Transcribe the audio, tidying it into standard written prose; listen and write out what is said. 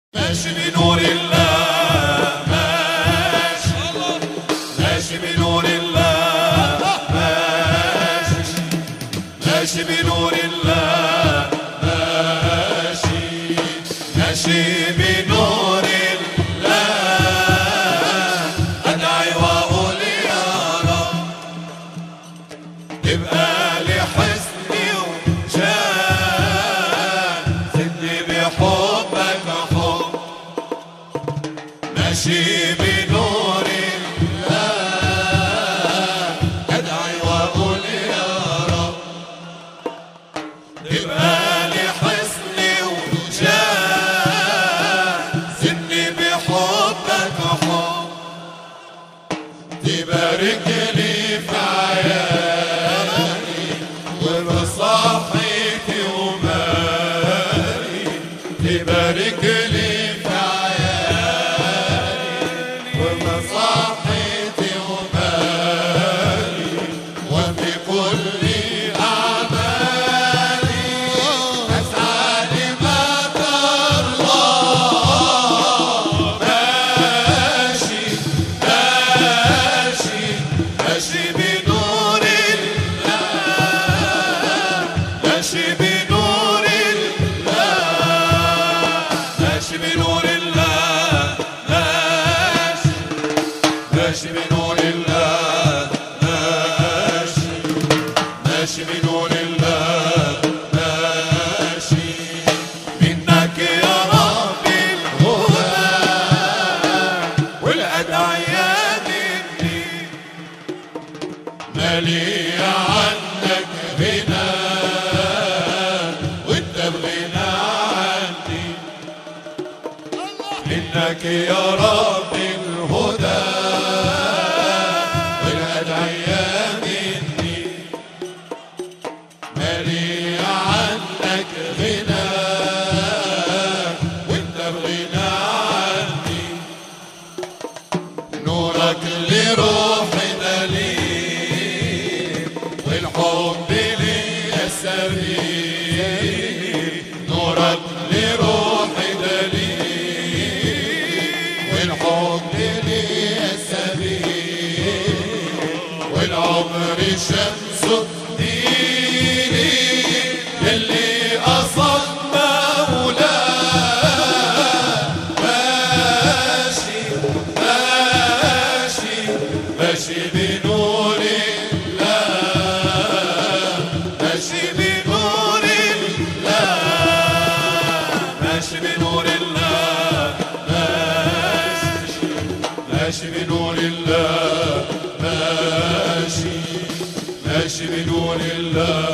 ماشي بنور الله، ماشي ماشي بنور الله، ماشي ماشي بنور الله، ماشي ماشي بنور الله. أدعي وأقول يا رب تبقى لي حسني وجاه، زدني بحبك حب. ماشي بنور الله، أدعي وأقول يا رب تبقى لي حسني وجاه، زدني بحبك حب. تبارك لي في عيالي وبصحتي ومالي، تبارك لي في عيالي وبصحتي ومالي، وفي كل أعمالي أسعى لما ترضى. ماشي ماشي ماشي بنور الله، ماشي بنور الله، ماشي بنور الله، ماشي ماشي بنور الله، ماشي ماشي بنور الله، ماشي منك يا رب الهدى والأدعياء مني، مالي عنك غنى وانت بغنى عني. منك يا رب الهدى والأدعياء مني، مالي عنك غنى وانت بغنى عني. نورك لروحي دليل والحب لي سبيل، نورك لروحي دليل والحب لي سبيل، والعمر شمس ديني اللي أصل مولاه. ماشي ماشي ماشي بنور الله، ماشي بنور الله، ماشي بنور الله، ماشي ماشي بنور الله، ماشي ماشي بنور الله.